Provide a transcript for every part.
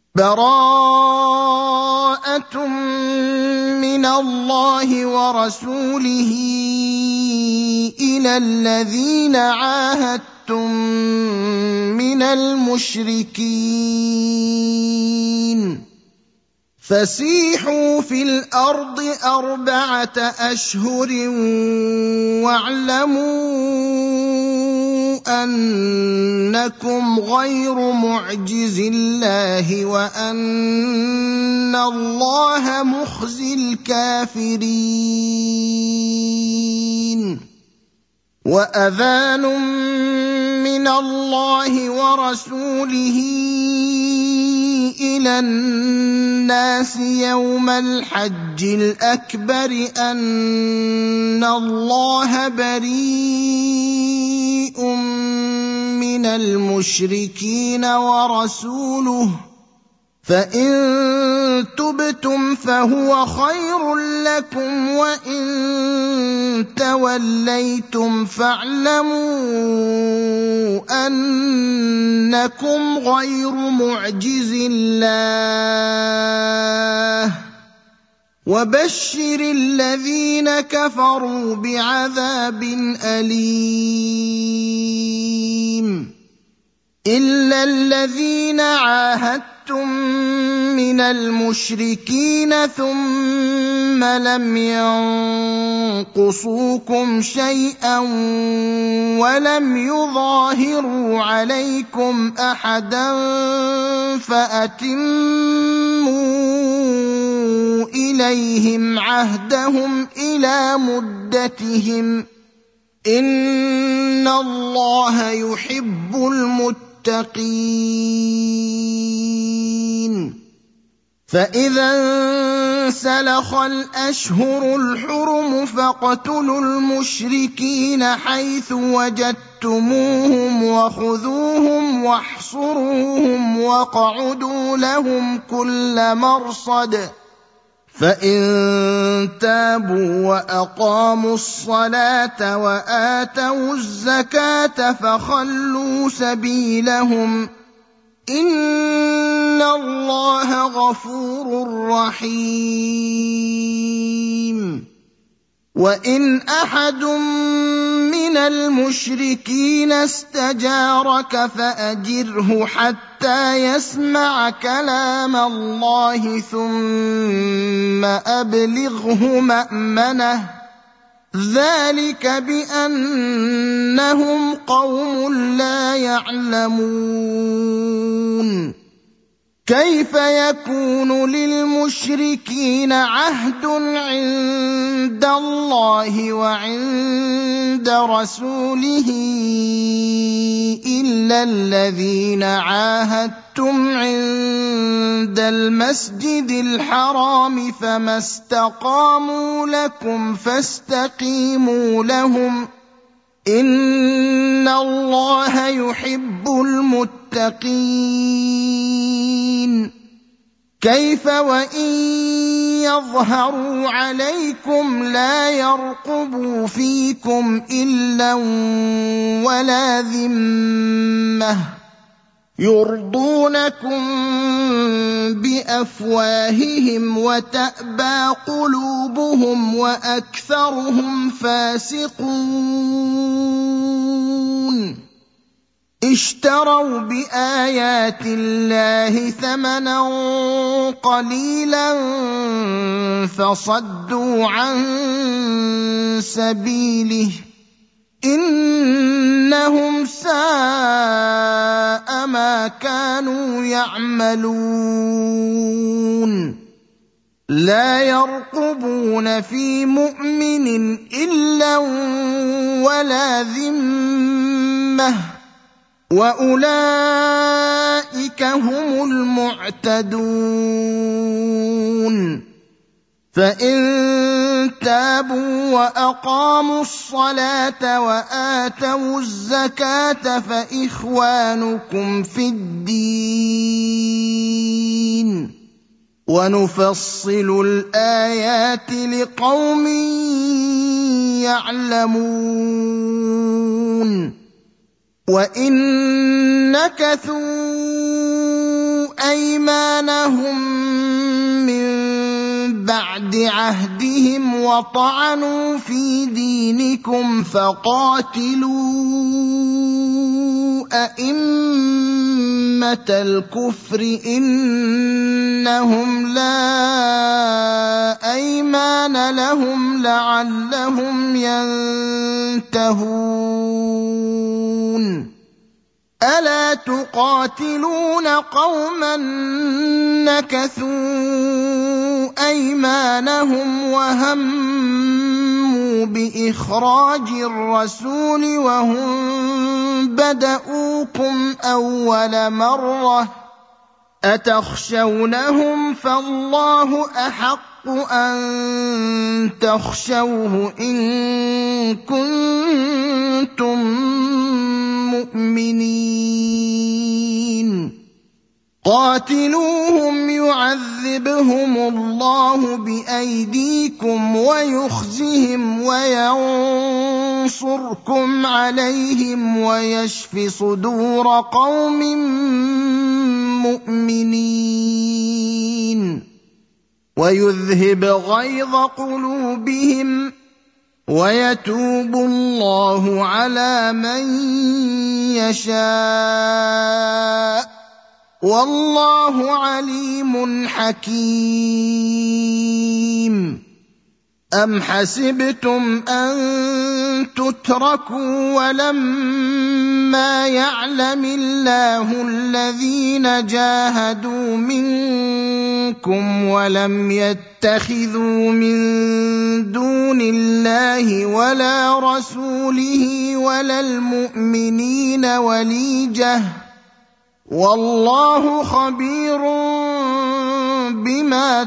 بَرَاءَةٌ مِّنَ اللَّهِ وَرَسُولِهِ إِلَى الَّذِينَ عَاهَدتُّم مِّنَ الْمُشْرِكِينَ فَسِيحُوا فِي الْأَرْضِ 4 أشهر وَاعْلَمُوا أَنَّكُمْ غَيْرُ مُعْجِزِي اللَّهِ وَأَنَّ اللَّهَ مُخْزِي الْكَافِرِينَ وَأَذَانٌ مِّنَ اللَّهِ وَرَسُولِهِ إِلَى النَّاسِ يَوْمَ الْحَجِّ الْأَكْبَرِ أَنَّ اللَّهَ بَرِيءٌ مِّنَ الْمُشْرِكِينَ وَرَسُولُهُ فَإِن تُبْتُمْ فَهُوَ خَيْرٌ لَّكُمْ وَإِن تَوَلَّيْتُمْ فَاعْلَمُوا أَنَّكُمْ غَيْرُ مُعْجِزِي اللَّهِ وَبَشِّرِ الَّذِينَ كَفَرُوا بِعَذَابٍ أَلِيمٍ إِلَّا الَّذِينَ عَاهَدتُّم مِّنَ الْمُشْرِكِينَ ثُمَّ لَمْ يَنقُصُوكُمْ شَيْئًا وَلَمْ يُظَاهِرُوا عَلَيْكُمْ أَحَدًا فَأَتِمُّوا إِلَيْهِمْ عَهْدَهُمْ إِلَىٰ مُدَّتِهِمْ ۚ إِنَّ اللَّهَ يُحِبُّ الْمُتَّقِينَ فَإِذَا انسَلَخَ الْأَشْهُرُ الْحُرُمُ فَاقْتُلُوا الْمُشْرِكِينَ حَيْثُ وَجَدتُّمُوهُمْ وَخُذُوهُمْ وَاحْصُرُوهُمْ وَاقْعُدُوا لَهُمْ كُلَّ مَرْصَدٍ فَإِن تَابُوا وَأَقَامُوا الصَّلَاةَ وَآتَوُا الزَّكَاةَ فَخَلُّوا سَبِيلَهُمْ ۚ إِنَّ اللَّهَ غَفُورٌ رَّحِيمٌ وَإِنْ أَحَدٌ مِّنَ الْمُشْرِكِينَ اسْتَجَارَكَ فَأَجِرْهُ حَتَّىٰ يَسْمَعَ كَلَامَ اللَّهِ ثُمَّ أَبْلِغْهُ مَأْمَنَهُ ۚ ذَٰلِكَ بِأَنَّهُمْ قَوْمٌ لَّا يَعْلَمُونَ كَيْفَ يَكُونُ لِلْمُشْرِكِينَ عَهْدٌ عِندَ اللَّهِ وَعِندَ رَسُولِهِ إِلَّا الَّذِينَ عَاهَدتُّمْ عِندَ الْمَسْجِدِ الْحَرَامِ فَمَا اسْتَقَامُوا لَكُمْ فَاسْتَقِيمُوا لَهُمْ ۚ إِنَّ اللَّهَ يُحِبُّ الْمُتَّقِينَ كَيْفَ وَإِن يَظْهَرُوا عَلَيْكُمْ لَا يَرْقُبُوا فِيكُمْ إِلًّا وَلَا ذِمَّةً يُرْضُونَكُم بِأَفْوَاهِهِمْ وَتَأْبَىٰ قُلُوبُهُمْ وَأَكْثَرُهُمْ فَاسِقُونَ اشْتَرَوْا بِآيَاتِ اللَّهِ ثَمَنًا قَلِيلًا فَصَدُّوا عَن سَبِيلِهِ ۚ إِنَّهُمْ سَاءَ مَا كَانُوا يَعْمَلُونَ لَا يَرْقُبُونَ فِي مُؤْمِنٍ إِلًّا وَلَا ذِمَّةً ۚ وَأُولَٰئِكَ هُمُ الْمُعْتَدُونَ فَإِن تَابُوا وَأَقَامُوا الصَّلَاةَ وَآتَوُا الزَّكَاةَ فَإِخْوَانُكُمْ فِي الدِّينِ ۗ وَنُفَصِّلُ الْآيَاتِ لِقَوْمٍ يَعْلَمُونَ وَإِن نَّكَثُوا أيمانهم من بعد عهدهم وطعنوا في دينكم فقاتلوا أئمة الكفر إنهم لا أيمان لهم لعلهم ينتهون ألا تقاتلون قوما نكثوا أيمانهم وهموا بإخراج الرسول وهم بدؤوكم أول مرة أتخشونهم فالله أحق أن تخشوه إن كنتم مؤمنين قاتلوهم يعذبهم الله بأيديكم ويخزهم وينصركم عليهم ويشف صدور قوم مؤمنين ويذهب غيظ قلوبهم ويتوب الله على من يشاء والله عليم حكيم أم حسبتم أن تتركوا ولما يعلم الله الذين جاهدوا منكم ولم يتخذوا من دون الله ولا رسوله ولا المؤمنين وليجة والله خبير بما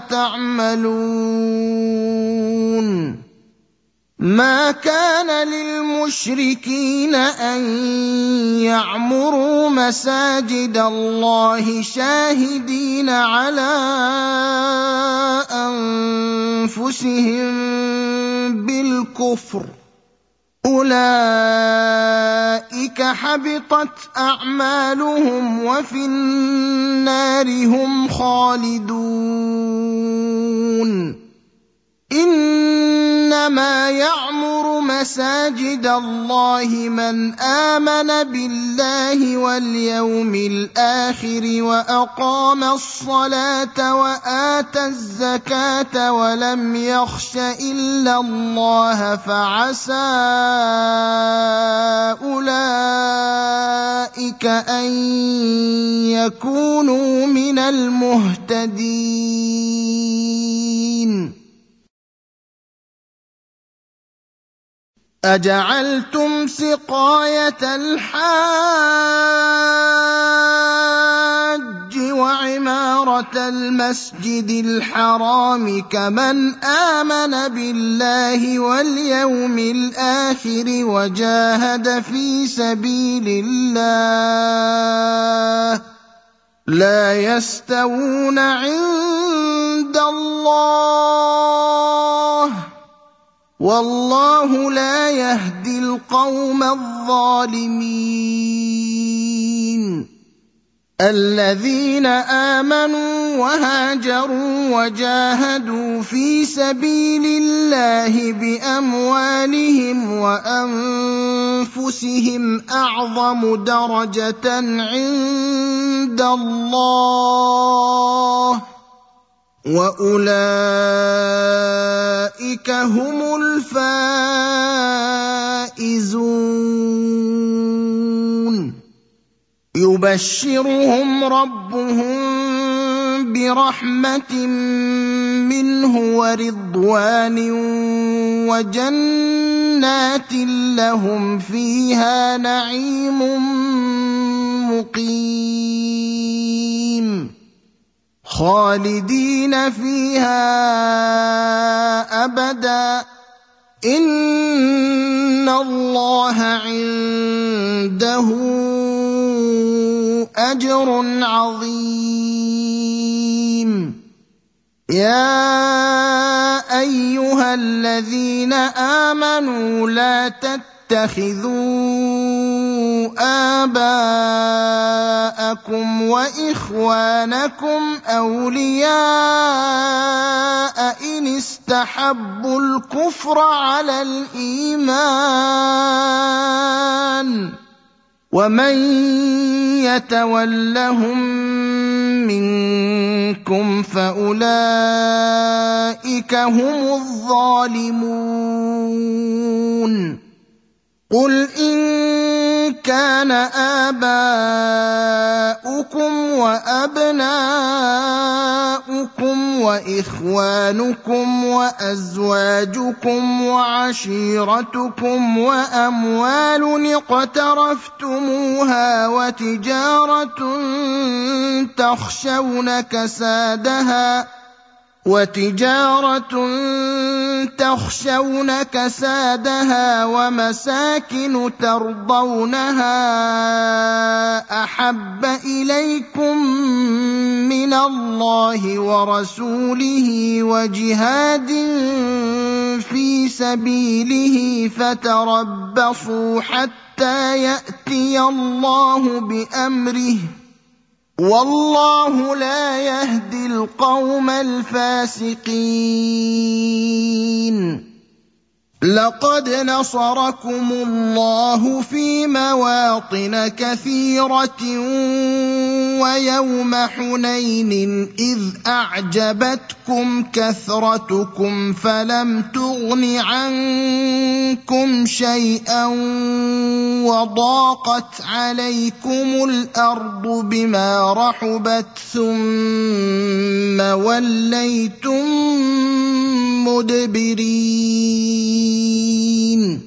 تعملون ما كان للمشركين أن يعمروا مساجد الله شاهدين على أنفسهم بالكفر أولئك حبطت أعمالهم وفي النار هم خالدون إنما يعمر مساجد الله من آمن بالله واليوم الآخر وأقام الصلاة وآتى الزكاة ولم يخش إلا الله فعسى أولئك أن يكونوا من المهتدين أجعلتم سقاية الحاج وعمارة المسجد الحرام كمن آمن بالله واليوم الآخر وجاهد في سبيل الله لا يستوون عند الله والله لا يهدي القوم الظالمين الذين آمنوا وهاجروا وجاهدوا في سبيل الله بأموالهم وأنفسهم أعظم درجة عند الله وأولئك هم الفائزون يبشرهم ربهم برحمة منه ورضوان وجنات لهم فيها نعيم مقيم خالدين فيها أبدا إن الله عنده أجر عظيم يا أيها الذين آمنوا لا تتبعوا تتخذوا آباءكم وإخوانكم أولياء إن استحبوا الكفر على الإيمان ومن يتولهم منكم فأولئك هم الظالمون قل إن كان آباؤكم وأبناؤكم وإخوانكم وأزواجكم وعشيرتكم وأموال اقترفتموها وتجارة تخشون كسادها ومساكن ترضونها أحب إليكم من الله ورسوله وجهاد في سبيله فتربصوا حتى يأتي الله بأمره والله لا يهدي القوم الفاسقين لقد نصركم الله في مواطن كثيرة ويوم حنين إذ أعجبتكم كثرتكم فلم تغن عنكم شيئا وضاقت عليكم الأرض بما رحبت ثم وليتم مدبرين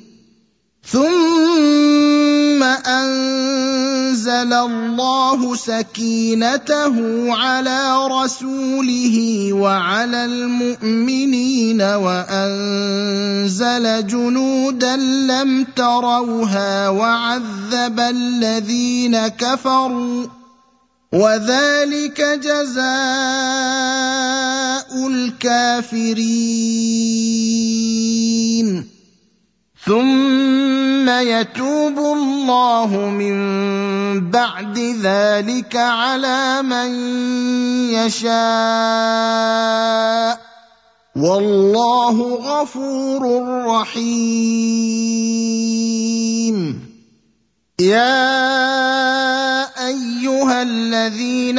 ثم أنزل الله سكينته على رسوله وعلى المؤمنين وأنزل جنودا لم تروها وعذب الذين كفروا وذلك جزاء الكافرين ثم يتوب الله من بعد ذلك على من يشاء والله غفور رحيم يا أيها الذين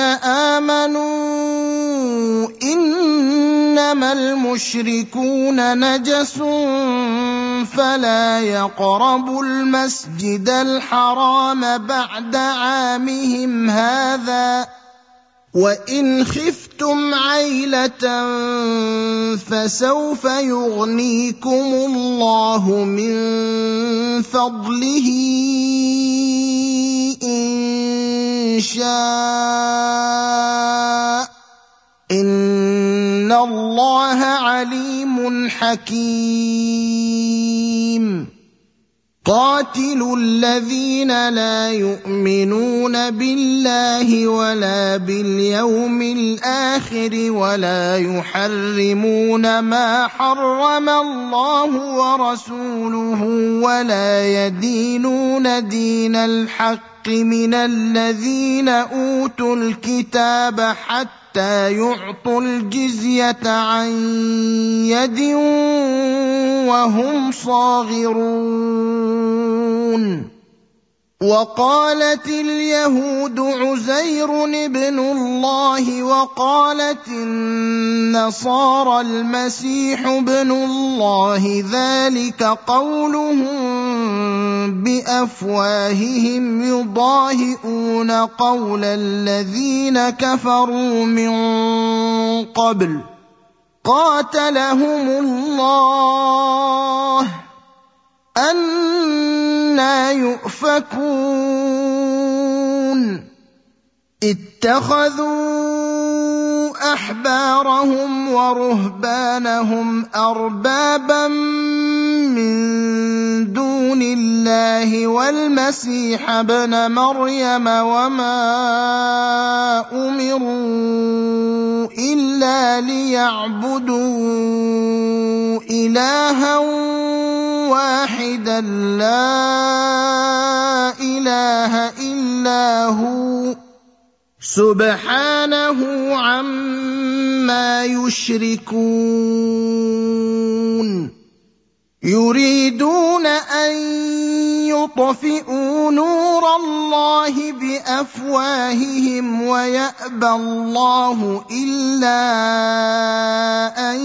آمنوا إنما المشركون نجس فلا يقربوا المسجد الحرام بعد عامهم هذا وإن خفتم عيلة فسوف يغنيكم الله من فضله إن شاء إن الله عليم حكيم قاتلوا الذين لا يؤمنون بالله ولا باليوم الآخر ولا يحرمون ما حرم الله ورسوله ولا يدينون دين الحق من الذين أوتوا الكتاب حتى يعطوا الجزية عن يد وهم صاغرون وقالت اليهود عزير ابن الله وقالت النصارى المسيح ابن الله ذلك قولهم بأفواههم يضاهئون قول الذين كفروا من قبل قاتلهم الله أنى يؤفكون اتخذوا أحبارهم ورهبانهم أربابا من دون الله والمسيح ابن مريم وما أمروا إلا ليعبدوا إلها واحدا واحدا لا إله إلا هو سبحانه عما يشركون يريدون أن يطفئوا نور الله بأفواههم ويأبى الله إلا أن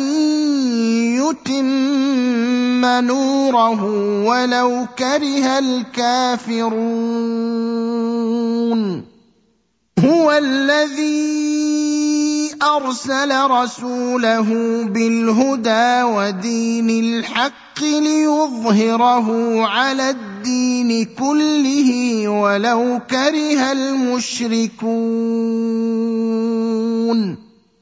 يتم نوره ولو كره الكافرون هو الذي أرسل رسوله بالهدى ودين الحق ليظهره على الدين كله ولو كره المشركون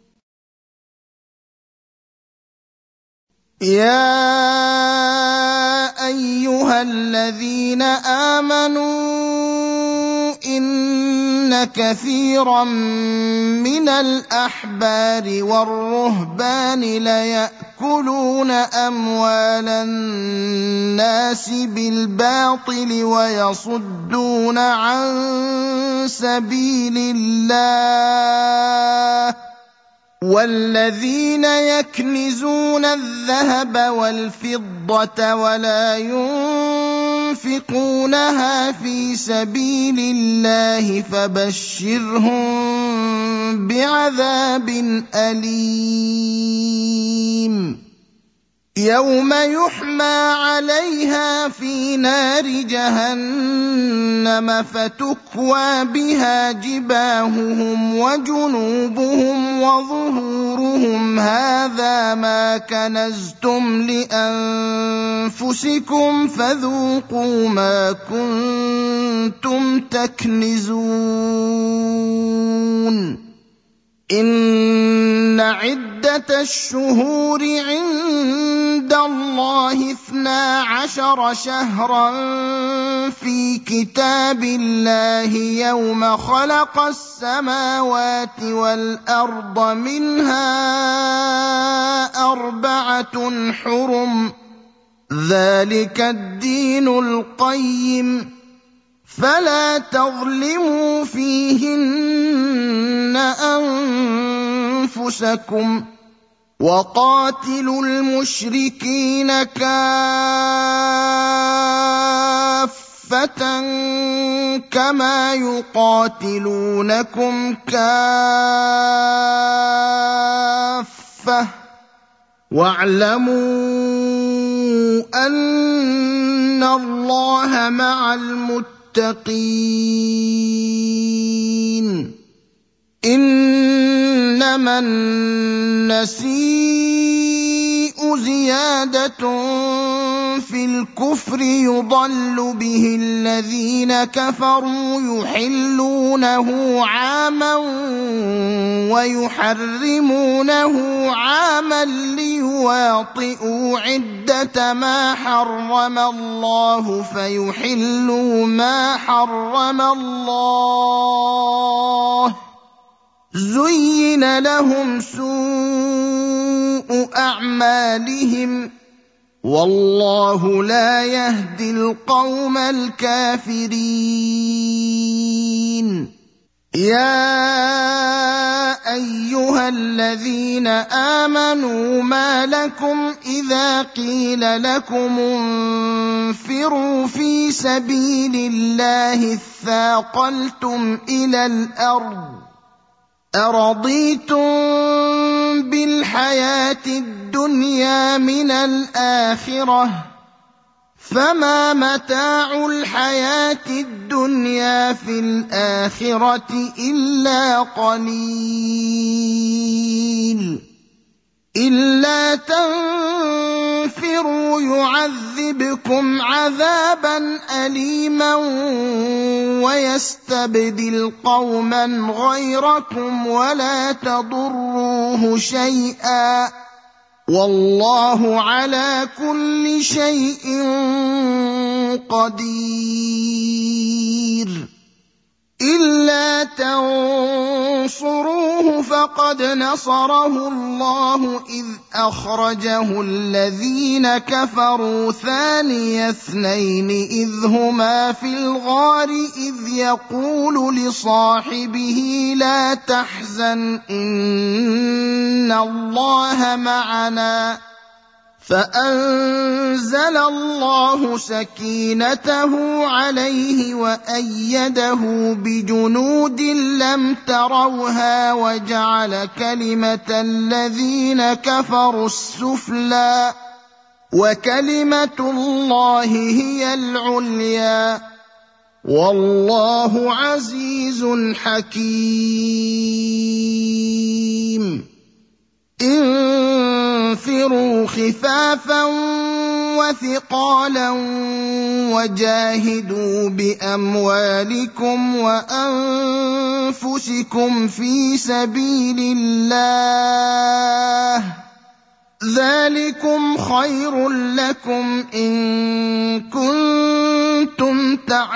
يا أيها الذين آمنوا إن كثيرا من الأحبار والرهبان ليأكلون أموال الناس بالباطل ويصدون عن سبيل الله والذين يكنزون الذهب والفضة ولا ينفقونها في سبيل الله فبشرهم بعذاب أليم يوم يحمى عليها في نار جهنم فتكوى بها جباههم وجنوبهم وظهورهم هذا ما كنزتم لأنفسكم فذوقوا ما كنتم تكنزون إن عدة الشهور عند الله 12 شهرا في كتاب الله يوم خلق السماوات والأرض منها 4 حرم ذلك الدين القيم فلا تظلموا فيهن أنفسكم وقاتلوا المشركين كافة كما يقاتلونكم كافة واعلموا أن الله مع المتقين إنما النسيء زيادة في الكفر يضل به الذين كفروا يحلونه عاما ويحرمونه عاما ليواطئوا عدة ما حرم الله فيحلوا ما حرم الله زين لهم سوء أعمالهم والله لا يهدي القوم الكافرين يا أيها الذين آمنوا ما لكم إذا قيل لكم انفروا في سبيل الله اثاقلتم إلى الأرض أرضيتم بالحياة الدنيا من الآخرة فما متاع الحياة الدنيا في الآخرة إلا قليل إلا تنفروا يعذبكم عذابا أليما ويستبدل قوما غيركم ولا تضروه شيئا والله على كل شيء قدير إلا تنصروه فقد نصره الله إذ أخرجه الذين كفروا ثاني اثنين إذ هما في الغار إذ يقول لصاحبه لا تحزن إن الله معنا فأنزل الله سكينته عليه وأيده بجنود لم تروها وجعل كلمة الذين كفروا السفلى وكلمة الله هي العليا والله عزيز حكيم. انفروا خفافا وثقالا وجاهدوا بأموالكم وأنفسكم في سبيل الله ذلكم خير لكم إن كنتم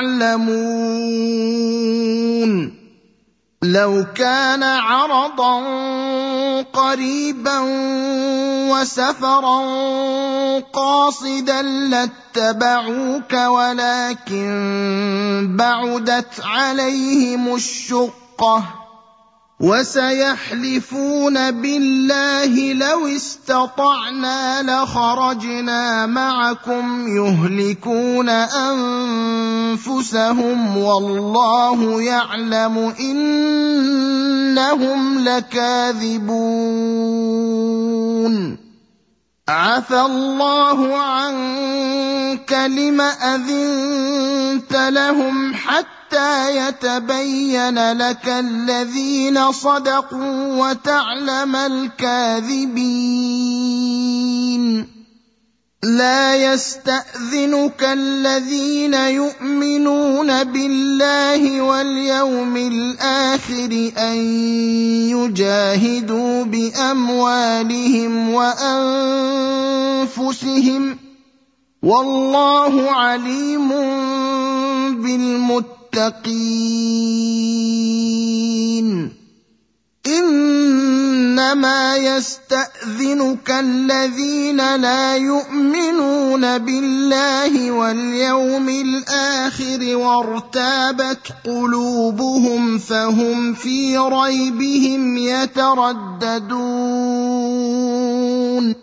تعلمون. لو كان عرضا قريبا وسفرا قاصدا لاتبعوك ولكن بعدت عليهم الشقة وسيحلفون بالله لو استطعنا لخرجنا معكم يهلكون أنفسهم والله يعلم إنهم لكاذبون. عفى الله عنك لم أذنت لهم حتى يتبين لك الذين صدقوا وتعلم الكاذبين. لا يستأذنك الذين يؤمنون بالله واليوم الآخر أن يجاهدوا بأموالهم وأنفسهم والله عليم بالمتقين. إنما يستأذنك الذين لا يؤمنون بالله واليوم الآخر وارتابت قلوبهم فهم في ريبهم يترددون.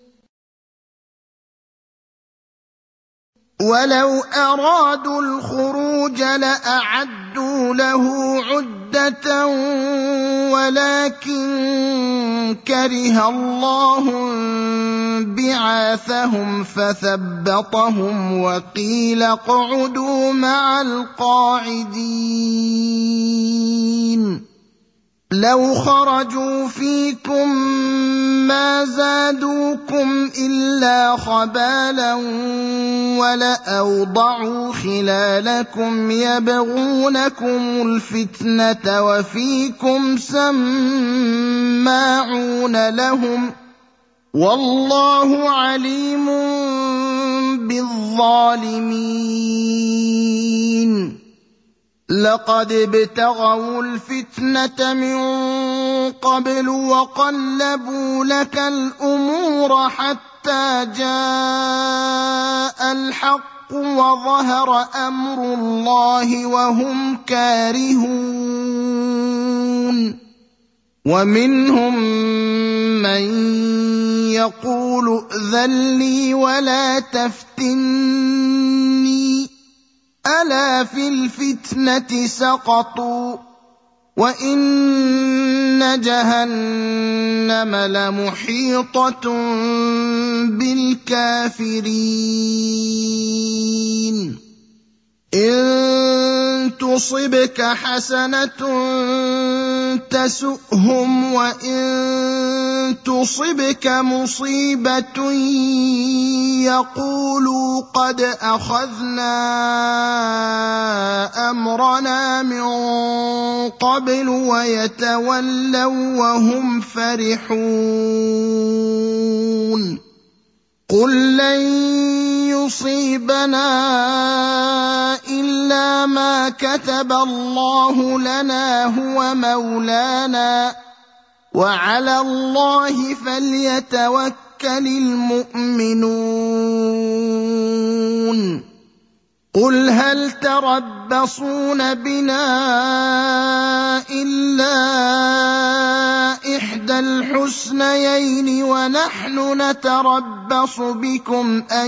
ولو أرادوا الخروج لأعدوا له عدة ولكن كره الله بعاثهم فثبطهم وقيل اقعدوا مع القاعدين. لو خرجوا فيكم ما زادوكم إلا خبالا ولأوضعوا خلالكم يبغونكم الفتنة وفيكم سماعون لهم والله عليم بالظالمين. لقد ابتغوا الفتنة من قبل وقلبوا لك الأمور حتى جاء الحق وظهر أمر الله وهم كارهون. ومنهم من يقول ائذن لي ولا تفتني ألا في الفتنة سقطوا وإن جهنم لمحيطة بالكافرين. إن تصبك حسنة تسؤهم وإن تصبك مصيبة يقولوا قد أخذنا أمرنا من قبل ويتولوا وهم فرحون. قل لن يصيبنا إلا ما كتب الله لنا هو مولانا وعلى الله فليتوكل المؤمنون قل هل تربصون بنا إلا إحدى الحسنيين ونحن نتربص بكم أن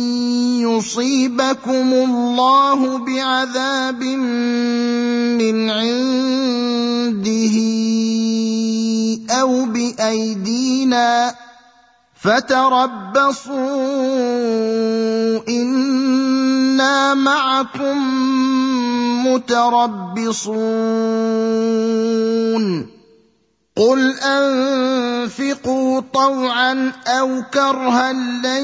يصيبكم الله بعذاب من عنده أو بأيدينا فتربصوا إنا معكم متربصون قل أنفقوا طوعا أو كرها لن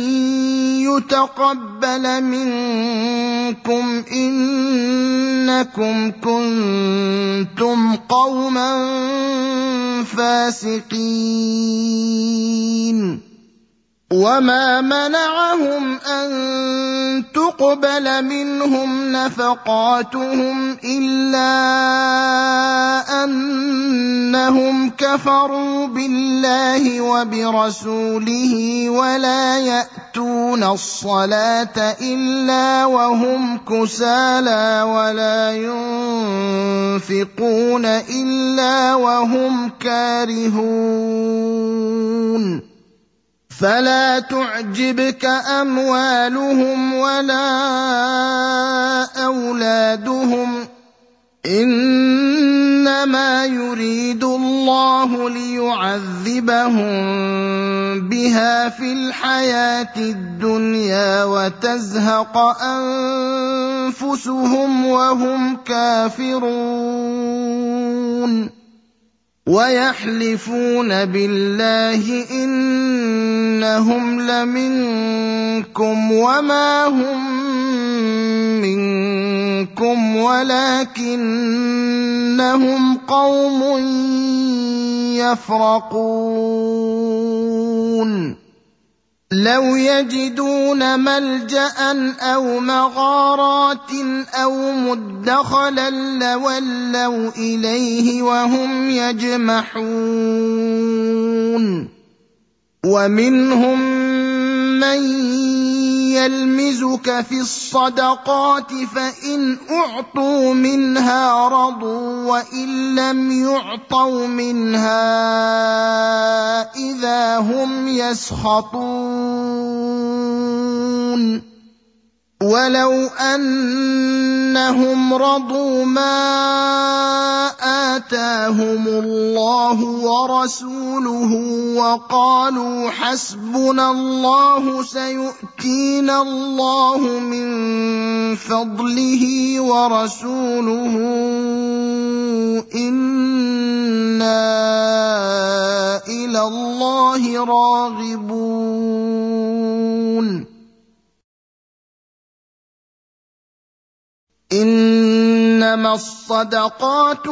يتقبل منكم إنكم كنتم قوما فاسقين وما منعهم أن تقبل منهم نفقاتهم إلا أنهم كفروا بالله وبرسوله ولا يأتون الصلاة إلا وهم كسالى ولا ينفقون إلا وهم كارهون فلا تعجبك أموالهم ولا أولادهم إنما يريد الله ليعذبهم بها في الحياة الدنيا وتزهق أنفسهم وهم كافرون ويحلفون بالله إنهم لمنكم وما هم منكم ولكنهم قوم يفرقون لو يجدون ملجأ أو مغارات أو مدخلا لولوا إليه وهم يجمحون ومنهم من يلمزك في الصدقات فإن أعطوا منها رضوا وإن لم يعطوا منها إذا هم يسخطون ولو أنهم رضوا ما آتاهم الله ورسوله وقالوا حسبنا الله سيؤتينا الله من فضله ورسوله إنا إلى الله راغبون إنما الصدقات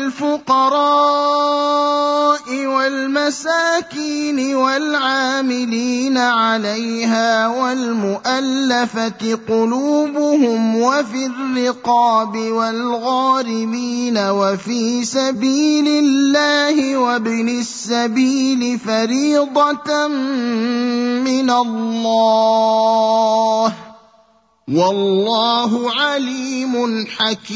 للفقراء والمساكين والعاملين عليها والمؤلفة قلوبهم وفي الرقاب والغارمين وفي سبيل الله وابن السبيل فريضة من الله والله عليم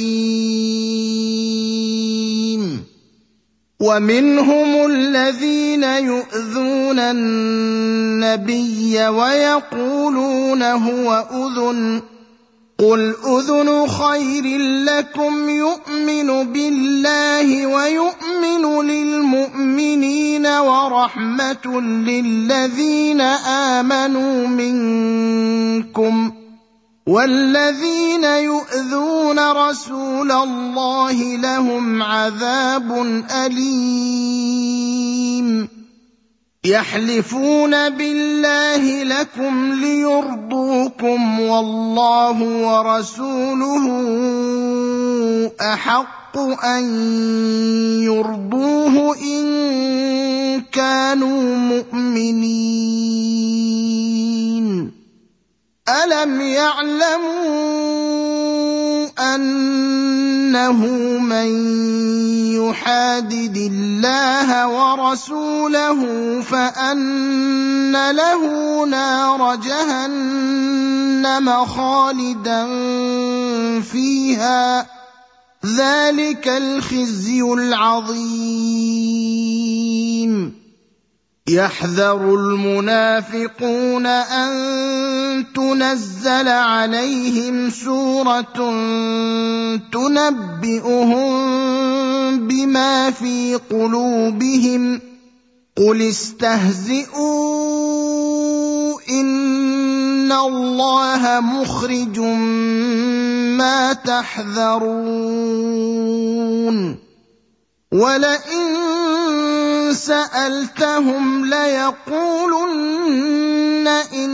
حكيم ومنهم الذين يؤذون النبي ويقولون هو أذن قل أذن خير لكم يؤمن بالله ويؤمن للمؤمنين ورحمة للذين آمنوا منكم والذين يؤذون رسول الله لهم عذاب أليم يحلفون بالله لكم ليرضوكم والله ورسوله أحق أن يرضوه إن كانوا مؤمنين ألم يعلموا أنه من يحادد الله ورسوله فأن له نار جهنم خالدا فيها ذلك الخزي العظيم يحذر المنافقون أن تنزل عليهم سورة تنبئهم بما في قلوبهم قل استهزئوا إن الله مخرج ما تحذرون ولئن سألتهم ليقولن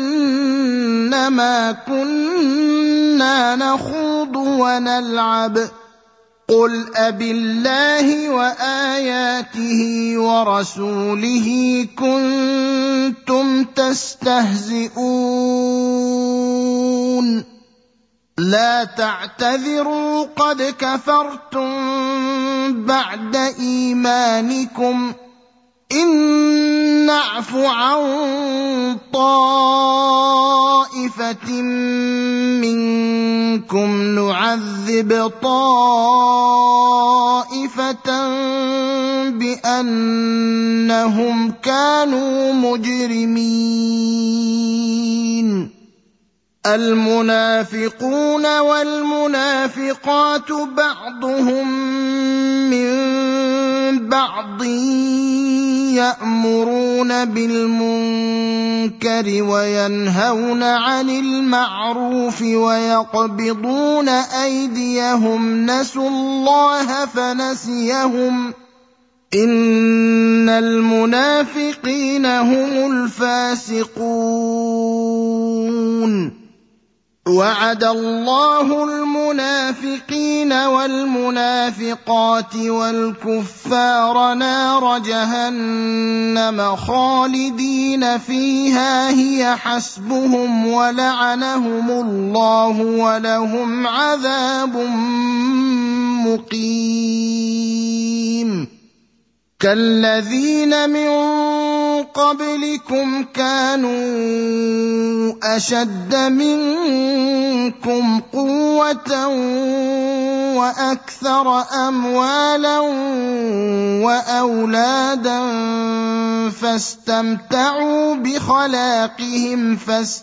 إنما كنا نخوض ونلعب قل أبالله وآياته ورسوله كنتم تستهزئون لا تعتذروا قد كفرتم بعد إيمانكم إن نعف عن طائفة منكم نعذب طائفة بأنهم كانوا مجرمين المنافقون والمنافقات بعضهم من بعض يأمرون بالمنكر وينهون عن المعروف ويقبضون أيديهم نسوا الله فنسيهم إن المنافقين هم الفاسقون وعد الله المنافقين والمنافقات والكفار نار جهنم خالدين فيها هي حسبهم ولعنهم الله ولهم عذاب مقيم كالذين من قبلكم كانوا أشد منكم قوة وأكثر أموالا وأولادا فاستمتعوا بخلاقهم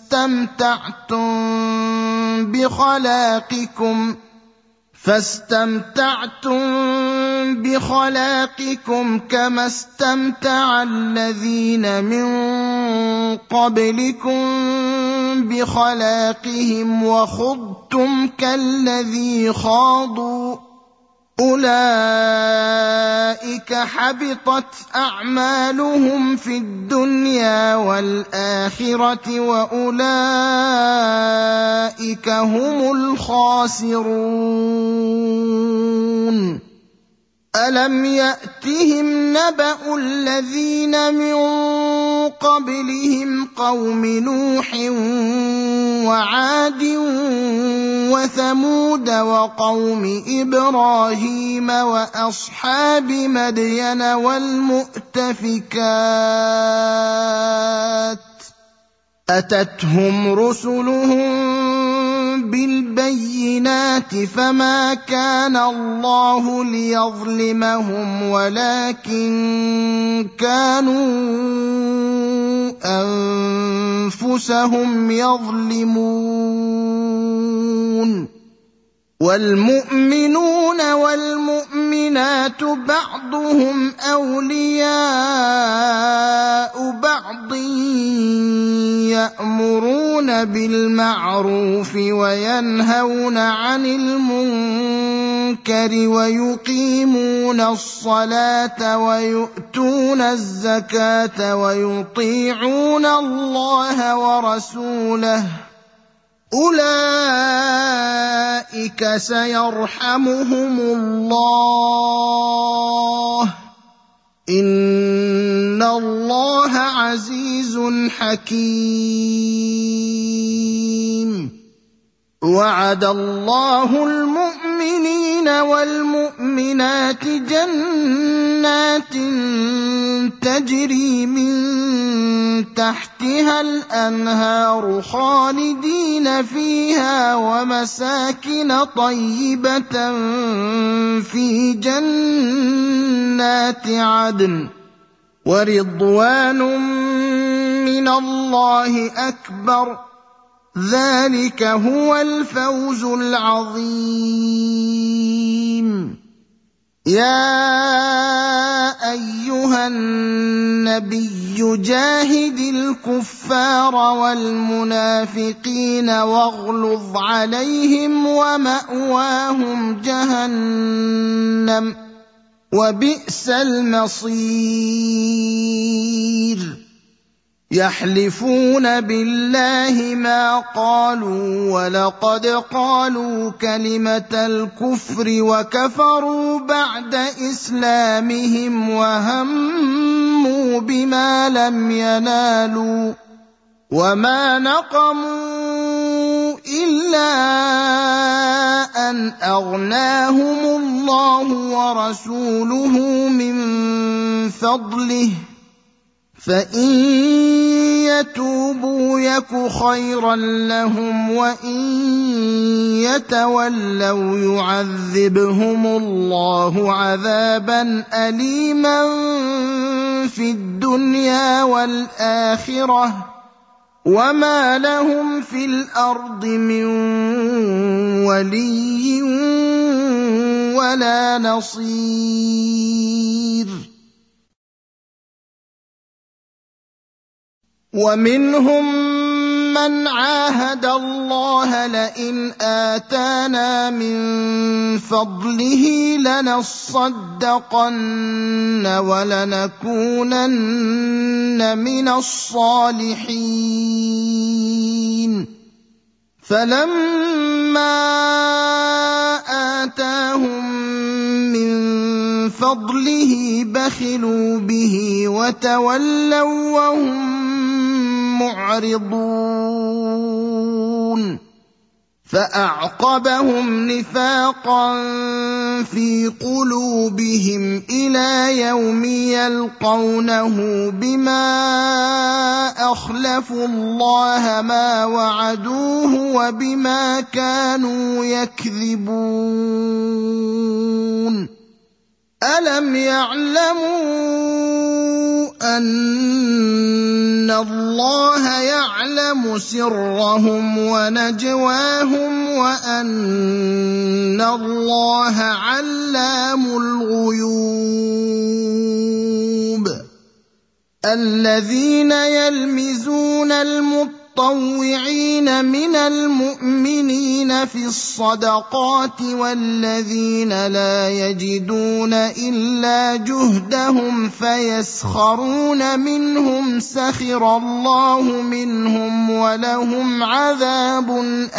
فاستمتعتم بخلاقكم كما استمتع الذين من قبلكم بخلاقهم وخضتم كالذي خاضوا أولئك حبطت أعمالهم في الدنيا والآخرة وأولئك هم الخاسرون ألم يأتهم نبأ الذين من قبلهم قوم نوح وعاد وثمود وقوم إبراهيم وأصحاب مدين والمؤتفكات أتتهم رسلهم بالبينات فما كان الله ليظلمهم ولكن كانوا أنفسهم يظلمون والمؤمنون والمؤمنات بعضهم أولياء بعض يأمرون بالمعروف وينهون عن المنكر ويقيمون الصلاة ويؤتون الزكاة ويطيعون الله ورسوله أولئك سيرحمهم الله إن الله عزيز حكيم وعد الله المؤمنين المؤمنين والمؤمنات جنات تجري من تحتها الأنهار خالدين فيها ومساكن طيبة في جنات عدن ورضوان من الله أكبر ذلك هو الفوز العظيم. يا أيها النبي جاهد الكفار والمنافقين واغلظ عليهم ومأواهم جهنم وبئس المصير. يحلفون بالله ما قالوا ولقد قالوا كلمة الكفر وكفروا بعد إسلامهم وهموا بما لم ينالوا وما نقموا إلا أن أغناهم الله ورسوله من فضله فإن يتوبوا يك خيرا لهم وإن يتولوا يعذبهم الله عذابا أليما في الدنيا والآخرة وما لهم في الأرض من ولي ولا نصير. ومنهم من عاهد الله لئن آتانا من فضله لنصدقن ولنكونن من الصالحين فلما آتاهم من فضله بخلوا به وتولوا وهم معرضون فأعقبهم نفاقا في قلوبهم إلى يوم يلقونه بما أخلفوا الله ما وعدوه وبما كانوا يكذبون. ألم يعلموا أن الله يعلم سرهم ونجواهم وأن الله علام الغيوب. الذين يلمزون المطوعين من المؤمنين في الصدقات والذين لا يجدون إلا جهدهم فيسخرون منهم سخر الله منهم ولهم عذاب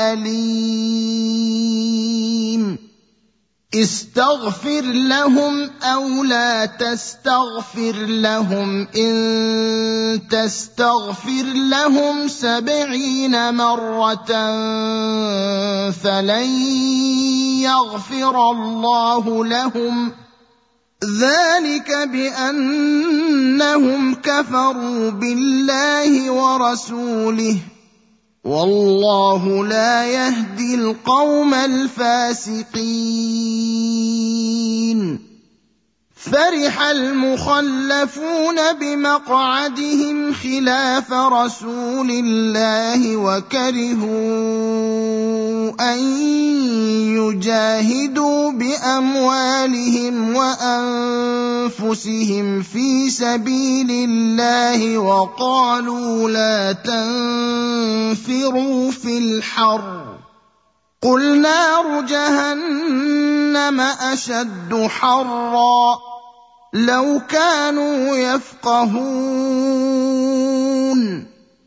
أليم. استغفر لهم أو لا تستغفر لهم إن تستغفر لهم 70 مرة فلن يغفر الله لهم ذلك بأنهم كفروا بالله ورسوله والله لا يهدي القوم الفاسقين. فرح المخلفون بمقعدهم خلاف رسول الله وكرهوا أن يجاهدوا بأموالهم وأنفسهم في سبيل الله وقالوا لا تنفروا في الحر قل نار جهنم أشد حرا لو كانوا يفقهون.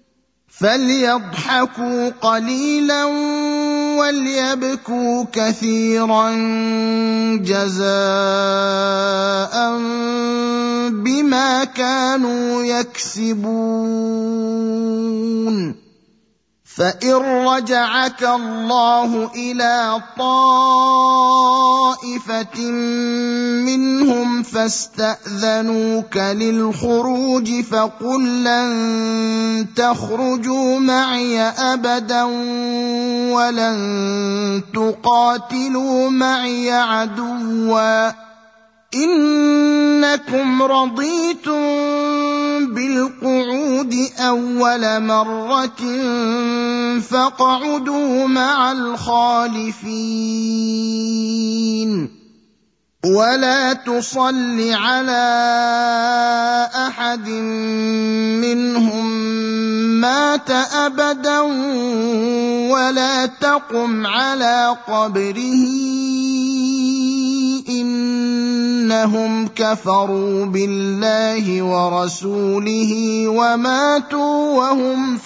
فليضحكوا قليلا وليبكوا كثيرا جزاء بما كانوا يكسبون. فإن رجعك الله إلى طائفة منهم فاستأذنوك للخروج فقل لن تخرجوا معي أبدا ولن تقاتلوا معي عدوا إنكم رضيتم بالقعود أول مرة فاقعدوا مع الخالفين ولا تصل على أحد منهم مات أبدا ولا تقم على قبره إنهم كفروا بالله ورسوله وماتوا وهم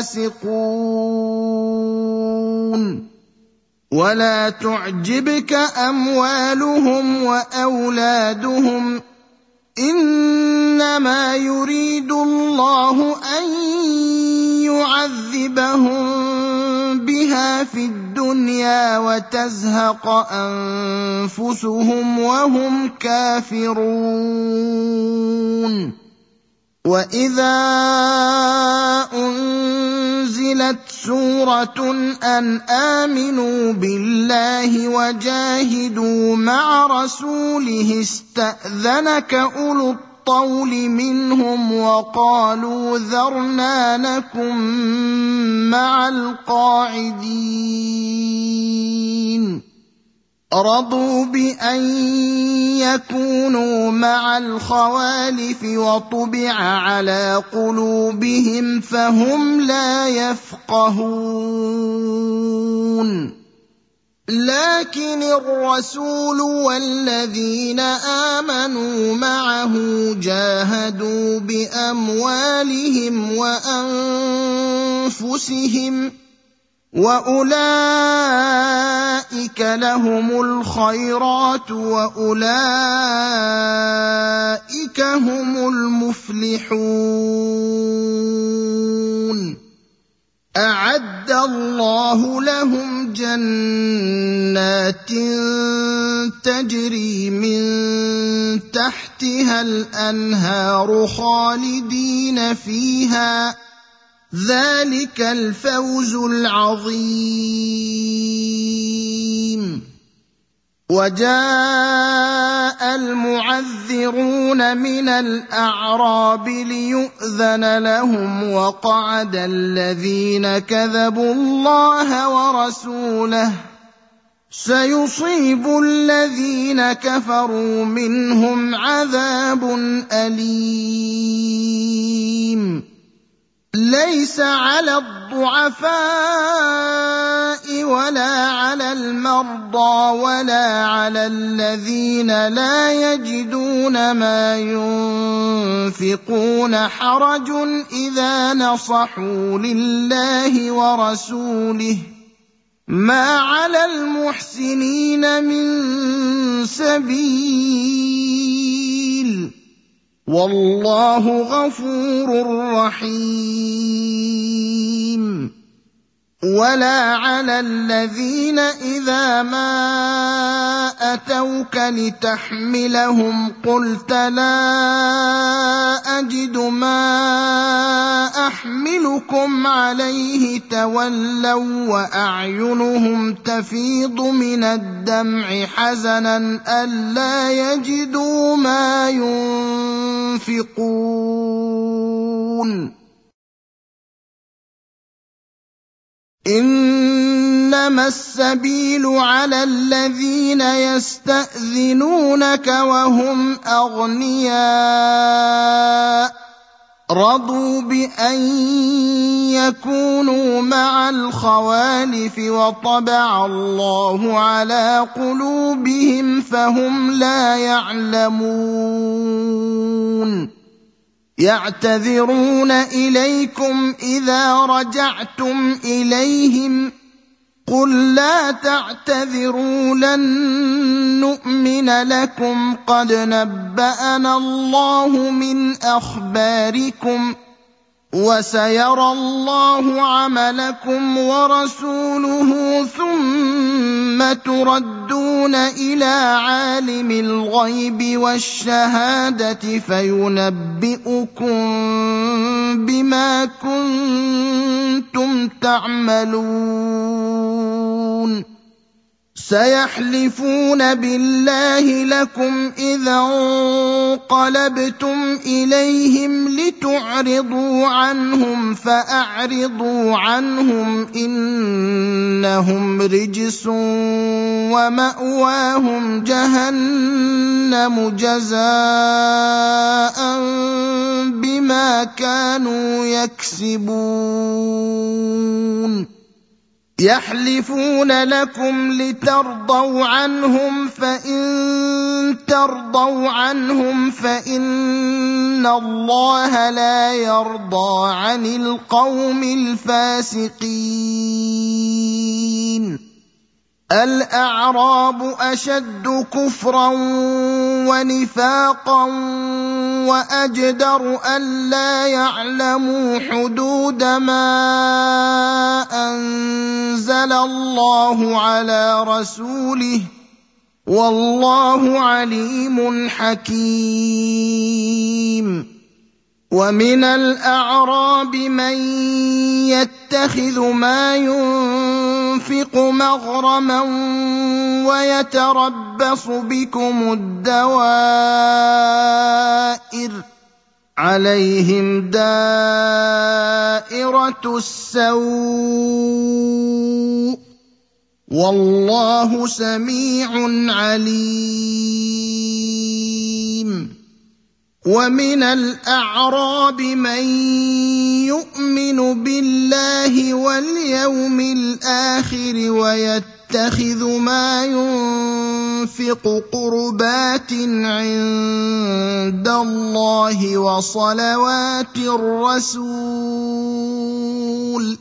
فاسقون ولا تعجبك أموالهم وأولادهم إنما يريد الله أن يعذبهم بها في الدنيا وتزهق أنفسهم وهم كافرون وإذا أنزلت سورة أن آمنوا بالله وجاهدوا مع رسوله استأذنك أولو الطول منهم وقالوا ذرنا نكن مع القاعدين رضوا بأن يكونوا مع الخوالف وطبع على قلوبهم فهم لا يفقهون لكن الرسول والذين آمنوا معه جاهدوا بأموالهم وأنفسهم وأولئك لهم الخيرات وأولئك هم المفلحون أعد الله لهم جنات تجري من تحتها الأنهار خالدين فيها ذلك الفوز العظيم وجاء المعذرون من الأعراب ليؤذن لهم وقعد الذين كذبوا الله ورسوله سيصيب الذين كفروا منهم عذاب أليم ليس على الضعفاء ولا على المرضى ولا على الذين لا يجدون ما ينفقون حرج إذا نصحوا لله ورسوله ما على المحسنين من سبيل والله غفور رحيم ولا على الذين إذا ما أتوك لتحملهم قلت لا أجد ما أحملكم عليه تولوا وأعينهم تفيض من الدمع حزنا ألا يجدوا ما ينفقون إنما السبيل على الذين يستأذنونك وهم أغنياء رضوا بأن يكونوا مع الخوالف وطبع الله على قلوبهم فهم لا يعلمون يعتذرون إليكم إذا رجعتم إليهم قل لا تعتذروا لن نؤمن لكم قد نبأنا الله من أخباركم وسيرى الله عملكم ورسوله ثم تردون إلى عالم الغيب والشهادة فينبئكم بما كنتم تعملون سيحلفون بالله لكم إذا انقلبتم إليهم لتعرضوا عنهم فأعرضوا عنهم إنهم رجس ومأواهم جهنم جزاء بما كانوا يكسبون يحلفون لكم لترضوا عنهم فإن ترضوا عنهم فإن الله لا يرضى عن القوم الفاسقين الأعراب أشد كفرا ونفاقا وأجدر ألا يعلموا حدود ما أنزل الله على رسوله والله عليم حكيم ومن الأعراب من يتخذ ما ينفق مغرما ويتربص بكم الدوائر عليهم دائرة السوء والله سميع عليم ومن الأعراب من يؤمن بالله واليوم الآخر ويتخذ ما ينفق قربات عند الله وصلوات الرسول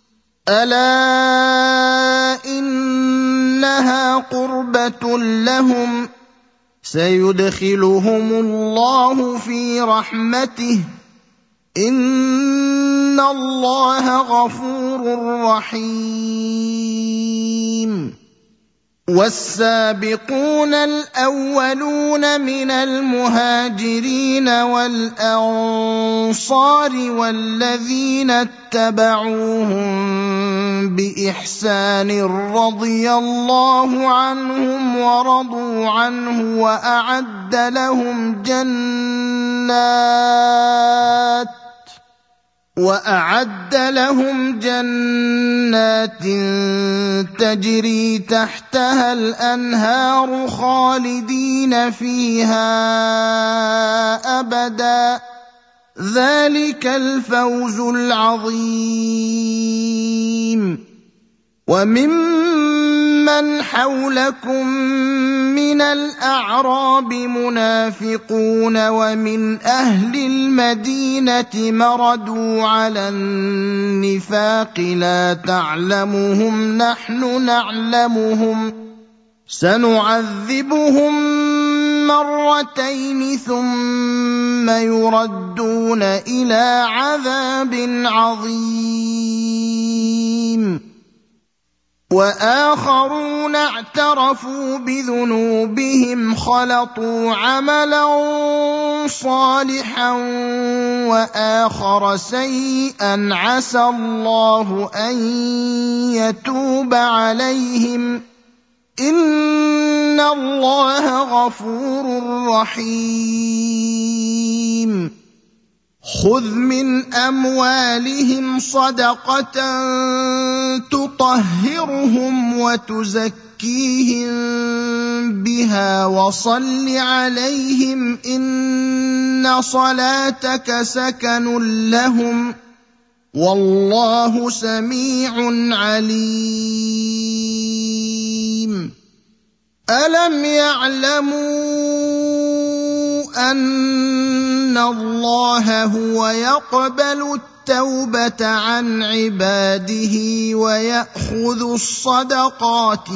ألا إنها قربة لهم سيدخلهم الله في رحمته إن الله غفور رحيم والسابقون الأولون من المهاجرين والأنصار والذين اتبعوهم بإحسان رضي الله عنهم ورضوا عنه وأعد لهم جنات تجري تحتها الأنهار خالدين فيها أبدا ذلك الفوز العظيم وممن حولكم من الأعراب منافقون ومن أهل المدينة مردوا على النفاق لا تعلمهم نحن نعلمهم سنعذبهم مرتين ثم يردون إلى عذاب عظيم وآخرون اعترفوا بذنوبهم خلطوا عملا صالحا وآخر سيئا عسى الله أن يتوب عليهم إن الله غفور رحيم خذ من أموالهم صدقة تطهرهم وتزكيهم بها وصل عليهم إن صلاتك سكن لهم والله سميع عليم ألم يعلموا أن الله هو يقبل التوبة عن عباده ويأخذ الصدقات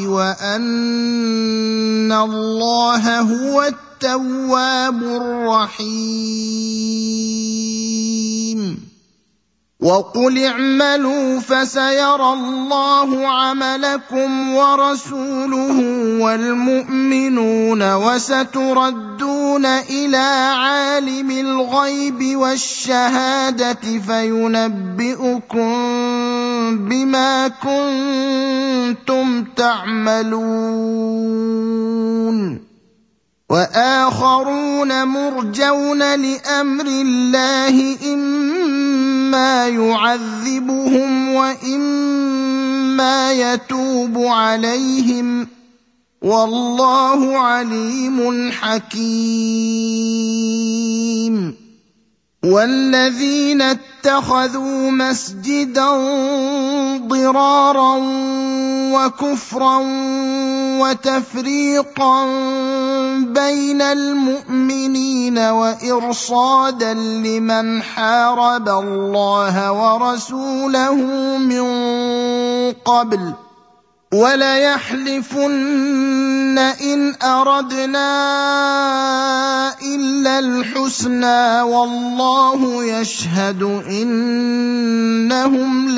وأن الله هو التواب الرحيم وقل اعملوا فسيرى الله عملكم ورسوله والمؤمنون وستردون إلى عالم الغيب والشهادة فينبئكم بما كنتم تعملون وآخرون مرجون لأمر الله إما يعذبهم وإما يتوب عليهم والله عليم حكيم والذين اتخذوا مسجدا ضرارا وكفرا وتفريقا بين المؤمنين وإرصادا لمن حارب الله ورسوله من قبل وليحلفن إن أردنا إلا الحسنى والله يشهد إنهم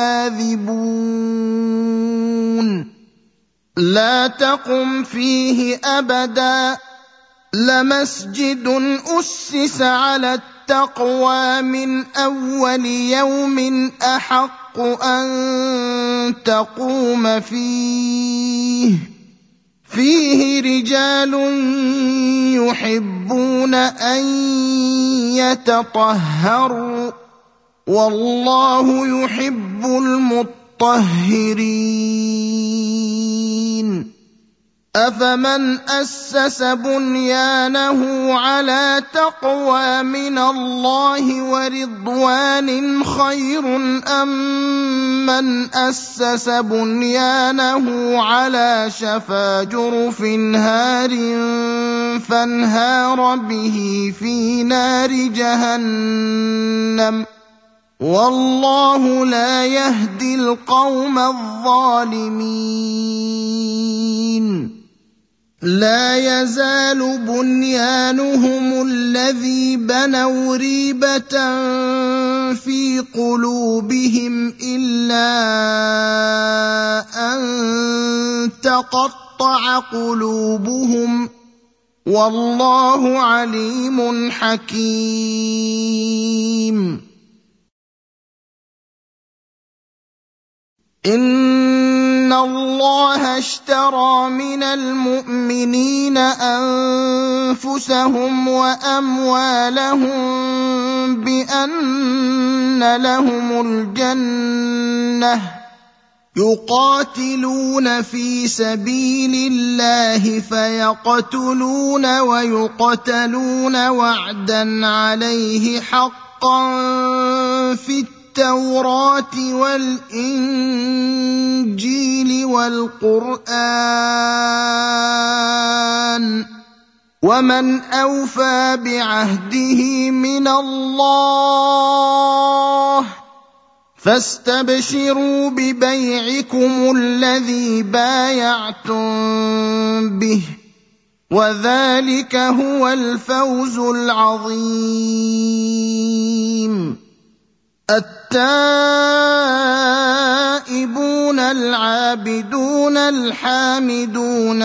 لكاذبون لا تقم فيه أبدا لمسجد أسس على التقوى من أول يوم أحق أن تقوم فيه رجال يحبون أن يتطهروا والله يحب المطهرين أفمن أسس بنيانه على تقوى من الله ورضوان خير أم من أسس بنيانه على شفا جرف هار فانهار به في نار جهنم والله لا يهدي القوم الظالمين لا يزال بنيانهم الذي بنوا ريبة في قلوبهم إلا أن تقطع قلوبهم والله عليم حكيم إن الله اشترى من المؤمنين أنفسهم وأموالهم بأن لهم الجنة يقاتلون في سبيل الله فيقتلون ويقتلون وعدا عليه حقا في التوراة والإنجيل والقرآن ومن أوفى بعهده من الله فاستبشروا ببيعكم الذي بايعتم به وذلك هو الفوز العظيم التائبون العابدون الحامدون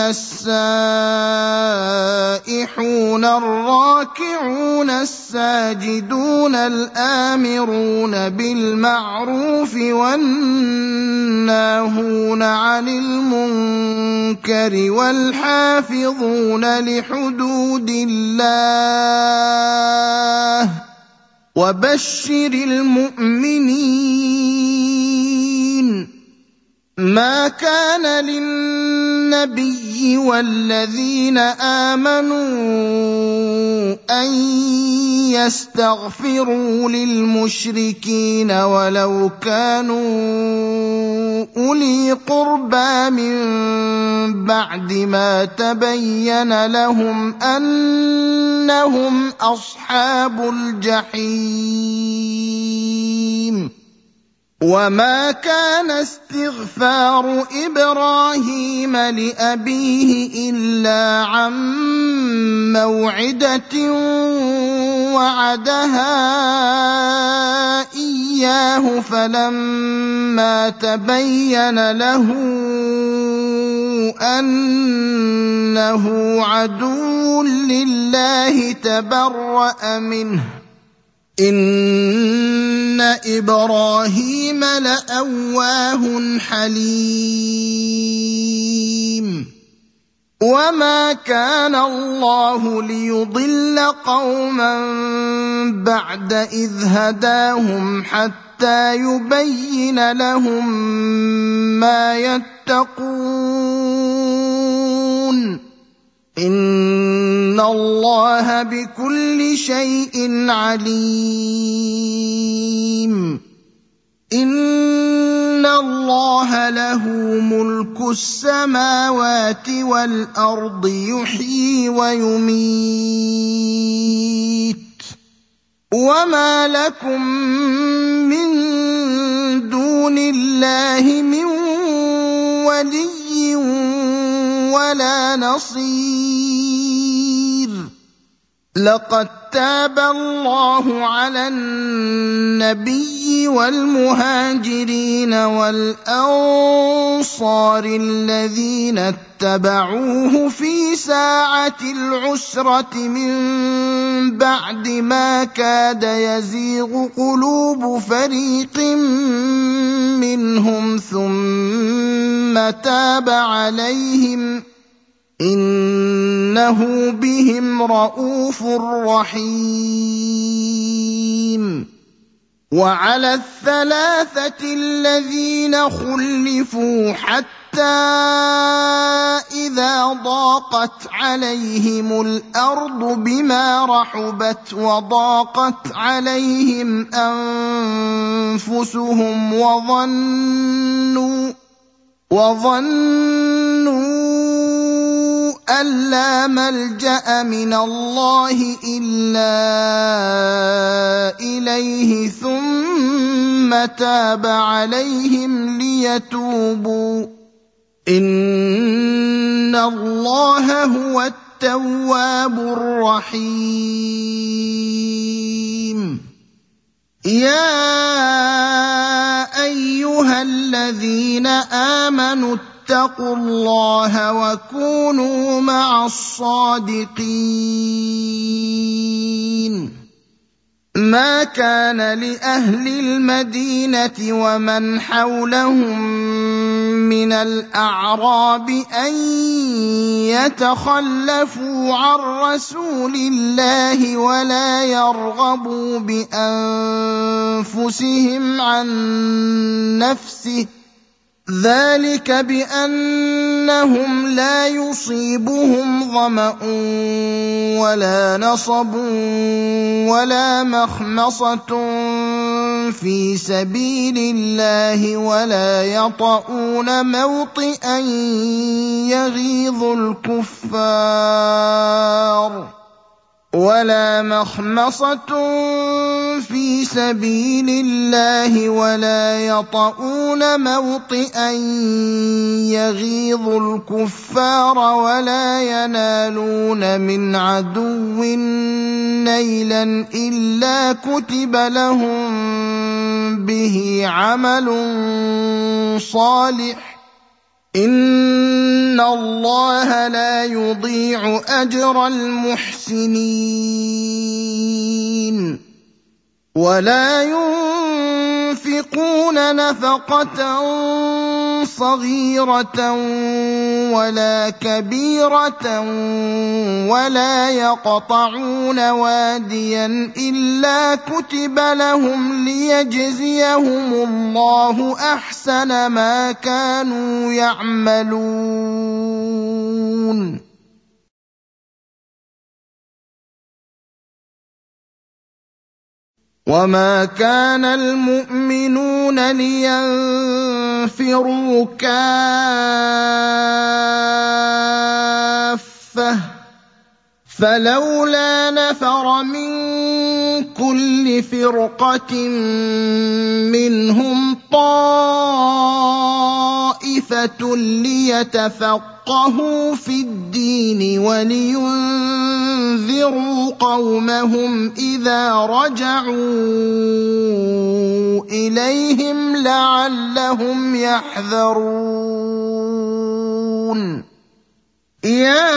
السائحون الراكعون الساجدون الآمرون بالمعروف والناهون عن المنكر والحافظون لحدود الله وبشر المؤمنين ما كان للنبي والذين آمنوا أن يستغفروا للمشركين ولو كانوا أولي قربى من بعد ما تبين لهم أنهم أصحاب الجحيم وما كان استغفار إبراهيم لأبيه إلا عن موعدة وعدها إياه إياه فلما تبين له أنه عدو لله تبرأ منه إن إبراهيم لأواه حليم وما كان الله ليضل قوما بعد إذ هداهم حتى يبين لهم ما يتقون إن الله بكل شيء عليم إن الله له ملك السماوات والأرض يحيي ويميت وما لكم من دون الله من ولي ولا نصير لقد تاب الله على النبي والمهاجرين والأنصار الذين اتبعوه في ساعة العسرة من بعد ما كاد يزيغ قلوب فريق منهم ثم تاب عليهم إنه بهم رءوف رحيم وعلى الثلاثة الذين خلفوا حتى إذا ضاقت عليهم الأرض بما رحبت وضاقت عليهم أنفسهم وظنوا أن لا ملجأ من الله إلا إليه ثم تاب عليهم ليتوبوا إن الله هو التواب الرحيم يا أيها الذين آمنوا اتقوا الله وكونوا مع الصادقين ما كان لأهل المدينة ومن حولهم من الأعراب أن يتخلفوا عن رسول الله ولا يرغبوا بأنفسهم عن نفسه ذلك بأنهم لا يصيبهم ظمأ ولا نصب ولا مخمصة في سبيل الله ولا يطؤون موطئا يغيظ الكفار ولا مخمصة في سبيل الله ولا يطؤون موطئا يغيظ الكفار ولا ينالون من عدو نيلا إلا كتب لهم به عمل صالح إن الله لا يضيع أجر المحسنين ولا ينفقون نفقة صغيرة ولا كبيرة ولا يقطعون واديا إلا كتب لهم ليجزيهم الله أحسن ما كانوا يعملون وما كان المؤمنون لينفروا كافة فلولا نفر من كل فرقة منهم طائفة طَائِفَةٌ لِيَتَفَقَّهُوا فِي الدِّينِ وَلِيُنذِرُوا قَوْمَهُمْ إِذَا رَجَعُوا إِلَيْهِمْ لَعَلَّهُمْ يَحْذَرُونَ يَا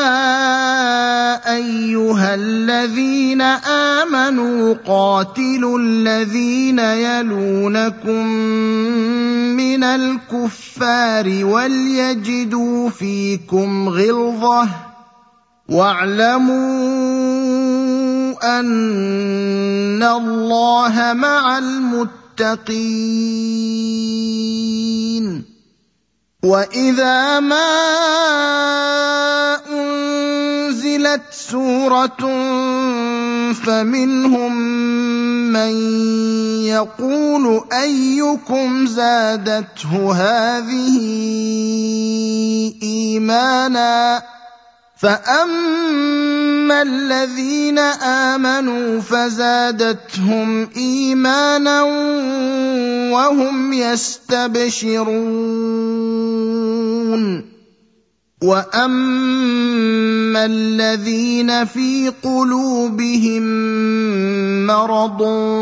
أَيُّهَا الَّذِينَ آمَنُوا قَاتِلُوا الَّذِينَ يَلُونَكُم مِّنَ الْكُفَّارِ وَلْيَجِدُوا فِيكُمْ غِلْظَةً وَاعْلَمُوا أَنَّ اللَّهَ مَعَ الْمُتَّقِينَ وَإِذَا مَا أُنزِلَتْ سُورَةٌ فَمِنْهُم مَّن يَقُولُ أَيُّكُمْ زَادَتْهُ هَٰذِهِ إِيمَانًا فَأَمَّا الَّذِينَ آمَنُوا فَزَادَتْهُمْ إِيمَانًا وَهُمْ يَسْتَبْشِرُونَ وَأَمَّا الَّذِينَ فِي قُلُوبِهِم مَّرَضٌ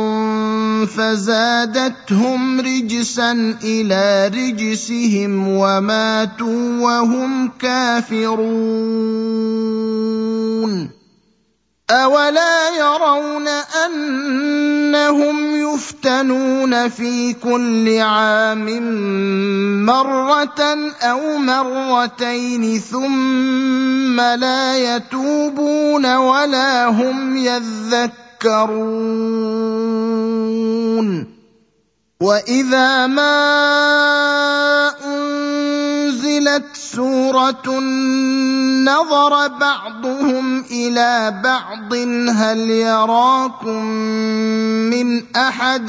فَزَادَتْهُمْ رِجْسًا إِلَىٰ رِجْسِهِمْ وَمَاتُوا وَهُمْ كَافِرُونَ أَوَلَا يَرَوْنَ أَنَّهُمْ يُفْتَنُونَ فِي كُلِّ عَامٍ مَّرَّةً أَوْ مَرَّتَيْنِ ثُمَّ لَا يَتُوبُونَ وَلَا هُمْ يَذَّكَّرُونَ وَإِذَا مَا أُنزِلَتْ سُورَةٌ نَّظَرَ بَعْضُهُمْ إِلَىٰ بَعْضٍ هَلْ يَرَاكُم مِّنْ أَحَدٍ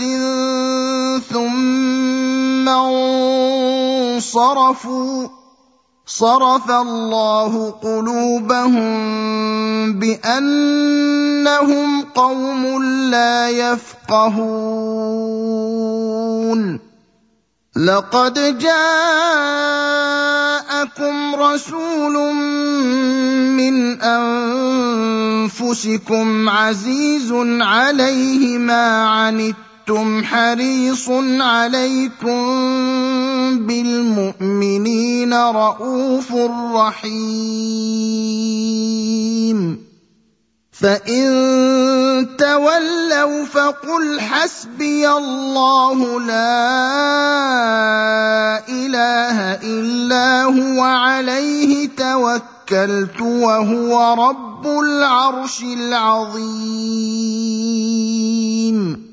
ثُمَّ انصَرَفُوا صَرَفَ اللَّهُ قُلُوبَهُم بِأَنَّهُمْ قَوْمٌ لَّا يَفْقَهُونَ لَقَدْ جَاءَكُمْ رَسُولٌ مِّنْ أَنفُسِكُمْ عَزِيزٌ عَلَيْهِ مَا عَنِتُّمْ حَرِيصٌ عَلَيْكُم بِالْمُؤْمِنِينَ رَءُوفٌ رَّحِيمٌ فَإِن تَوَلَّوْا فَقُلْ حَسْبِيَ اللَّهُ لَا إِلَٰهَ إِلَّا هُوَ عَلَيْهِ تَوَكَّلْتُ وَهُوَ رَبُّ الْعَرْشِ الْعَظِيمِ